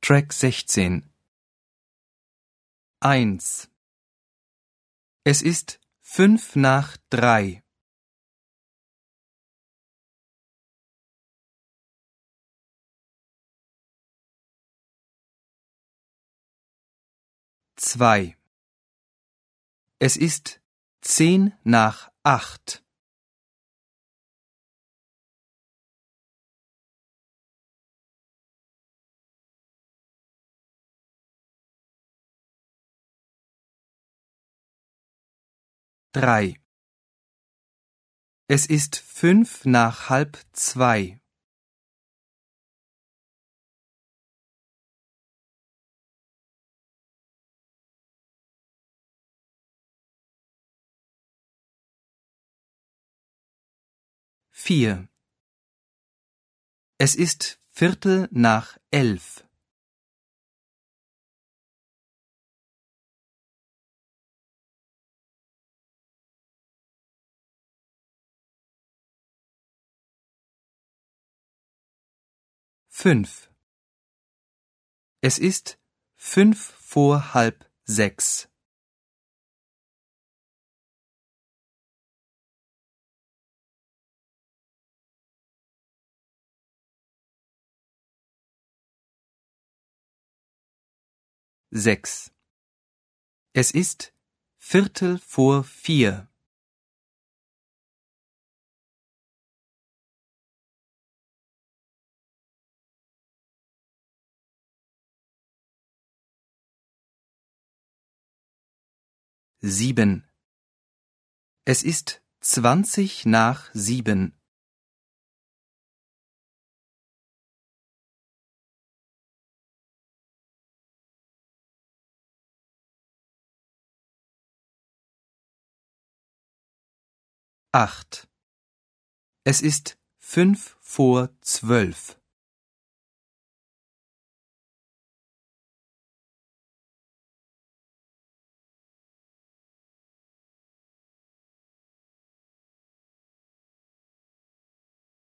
Track 16. 1. Es ist 3:05. 2. Es ist 8:10. 3. Es ist 1:55. 4. Es ist 11:15. 5. Es ist 6:05. 6. Es ist 4:15. 7. Es ist 7:20. 8. Es ist 12:05.